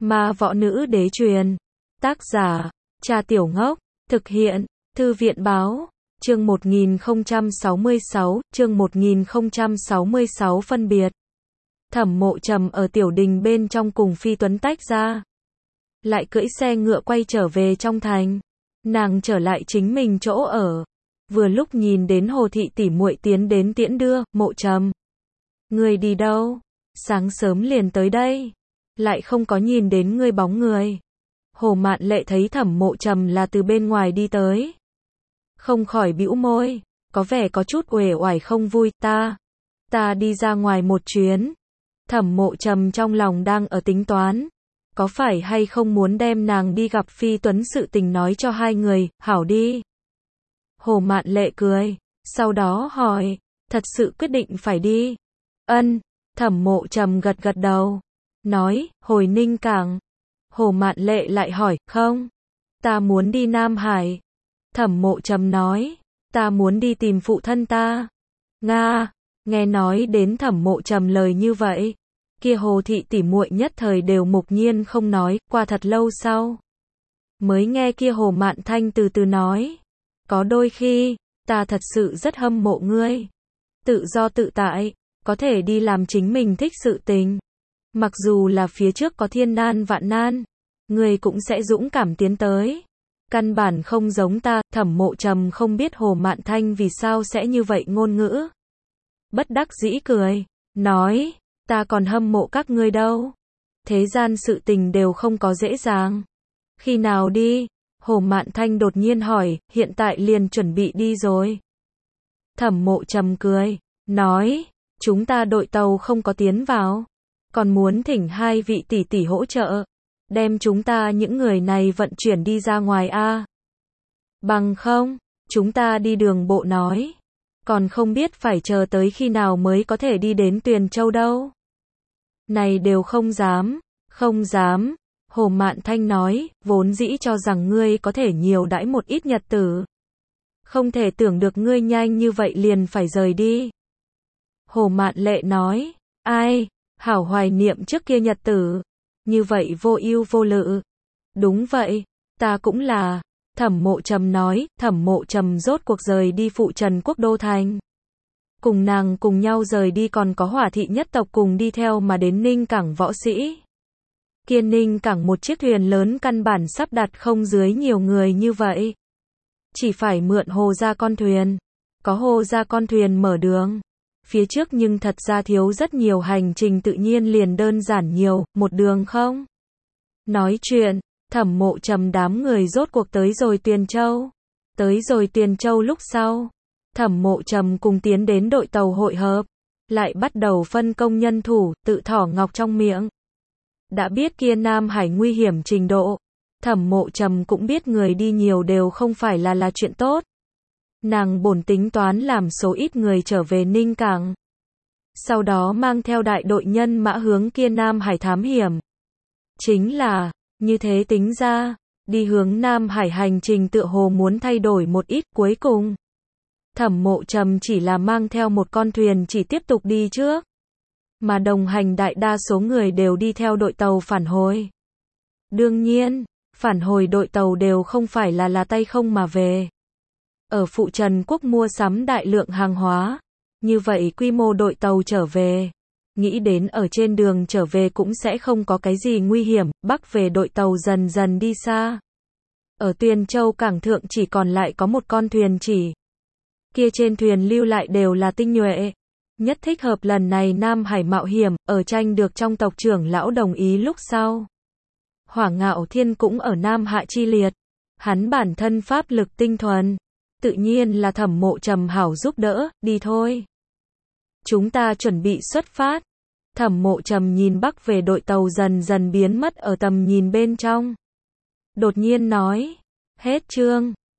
Ma võ nữ đế truyền. Tác giả, Cha Tiểu Ngốc. Thực hiện, Thư viện báo. Chương 1066, chương 1066 phân biệt. Thẩm Mộ Trầm ở tiểu đình bên trong cùng Phi Tuấn tách ra. Lại cưỡi xe ngựa quay trở về trong thành. Nàng trở lại chính mình chỗ ở. Vừa lúc nhìn đến Hồ thị tỷ muội tiến đến tiễn đưa. Mộ Trầm, ngươi đi đâu? Sáng sớm liền tới đây, lại không có nhìn đến ngươi bóng người. Hồ Mạn Lệ thấy Thẩm Mộ Trầm là từ bên ngoài đi tới, không khỏi bĩu môi, có vẻ có chút uể oải không vui. Ta đi ra ngoài một chuyến. Thẩm Mộ Trầm trong lòng đang ở tính toán, có phải hay không muốn đem nàng đi gặp Phi Tuấn sự tình nói cho hai người. Hảo đi. Hồ Mạn Lệ cười, sau đó hỏi, thật sự quyết định phải đi? Ân. Thẩm Mộ Trầm gật gật đầu, nói, hồi Ninh Cảng. Hồ Mạn Lệ lại hỏi, không, ta muốn đi Nam Hải. Thẩm Mộ Trầm nói, ta muốn đi tìm phụ thân ta. Nga. Nghe nói đến Thẩm Mộ Trầm lời như vậy, kia Hồ thị tỷ muội nhất thời đều mục nhiên không nói. Qua thật lâu sau, mới nghe kia Hồ Mạn Thanh từ từ nói, có đôi khi, ta thật sự rất hâm mộ ngươi. Tự do tự tại, có thể đi làm chính mình thích sự tình. Mặc dù là phía trước có thiên nan vạn nan, ngươi cũng sẽ dũng cảm tiến tới. Căn bản không giống ta. Thẩm Mộ Trầm không biết Hồ Mạn Thanh vì sao sẽ như vậy ngôn ngữ. Bất đắc dĩ cười, nói, ta còn hâm mộ các ngươi đâu. Thế gian sự tình đều không có dễ dàng. Khi nào đi? Hồ Mạn Thanh đột nhiên hỏi, hiện tại liền chuẩn bị đi rồi. Thẩm Mộ Trầm cười, nói, chúng ta đội tàu không có tiến vào, còn muốn thỉnh hai vị tỷ tỷ hỗ trợ, đem chúng ta những người này vận chuyển đi ra ngoài a. Bằng không, chúng ta đi đường bộ nói, còn không biết phải chờ tới khi nào mới có thể đi đến Tuyền Châu đâu. Này đều không dám, không dám. Hồ Mạn Thanh nói, vốn dĩ cho rằng ngươi có thể nhiều đãi một ít nhật tử. Không thể tưởng được ngươi nhanh như vậy liền phải rời đi. Hồ Mạn Lệ nói, ai, hảo hoài niệm trước kia nhật tử, như vậy vô ưu vô lự. Đúng vậy, ta cũng là. Thẩm Mộ Trầm nói. Thẩm Mộ Trầm rốt cuộc rời đi Phụ Trần Quốc đô thành. Cùng nàng cùng nhau rời đi còn có Hỏa thị nhất tộc cùng đi theo mà đến Ninh Cảng võ sĩ. Kiên Ninh Cảng một chiếc thuyền lớn căn bản sắp đặt không dưới nhiều người như vậy. Chỉ phải mượn Hồ gia con thuyền. Có Hồ gia con thuyền mở đường. Phía trước nhưng thật ra thiếu rất nhiều hành trình tự nhiên liền đơn giản nhiều, một đường không nói chuyện. Thẩm Mộ Trầm đám người rốt cuộc tới rồi Tuyền Châu. Tới rồi Tuyền Châu lúc sau, Thẩm Mộ Trầm cùng tiến đến đội tàu hội hợp, lại bắt đầu phân công nhân thủ. Tự thỏ ngọc trong miệng. Đã biết kia Nam Hải nguy hiểm trình độ, Thẩm Mộ Trầm cũng biết người đi nhiều đều không phải là chuyện tốt. Nàng bổn tính toán làm số ít người trở về Ninh Cảng, sau đó mang theo đại đội nhân mã hướng kia Nam Hải thám hiểm. Chính là, như thế tính ra, đi hướng Nam Hải hành trình tựa hồ muốn thay đổi một ít. Cuối cùng, Thẩm Mộ Trầm chỉ là mang theo một con thuyền chỉ tiếp tục đi trước, mà đồng hành đại đa số người đều đi theo đội tàu phản hồi. Đương nhiên, phản hồi đội tàu đều không phải là tay không mà về. Ở Phụ Trần Quốc mua sắm đại lượng hàng hóa, như vậy quy mô đội tàu trở về, nghĩ đến ở trên đường trở về cũng sẽ không có cái gì nguy hiểm. Bắc về đội tàu dần dần đi xa. Ở Tuyền Châu cảng thượng chỉ còn lại có một con thuyền chỉ. Kia trên thuyền lưu lại đều là tinh nhuệ, nhất thích hợp lần này Nam Hải mạo hiểm. Ở tranh được trong tộc trưởng lão đồng ý lúc sau, Hỏa Ngạo Thiên cũng ở Nam Hạ chi liệt. Hắn bản thân pháp lực tinh thuần, tự nhiên là Thẩm Mộ Trầm hảo giúp đỡ. Đi thôi, chúng ta chuẩn bị xuất phát. Thẩm Mộ Trầm nhìn Bắc về đội tàu dần dần biến mất ở tầm nhìn bên trong, đột nhiên nói, hết chương.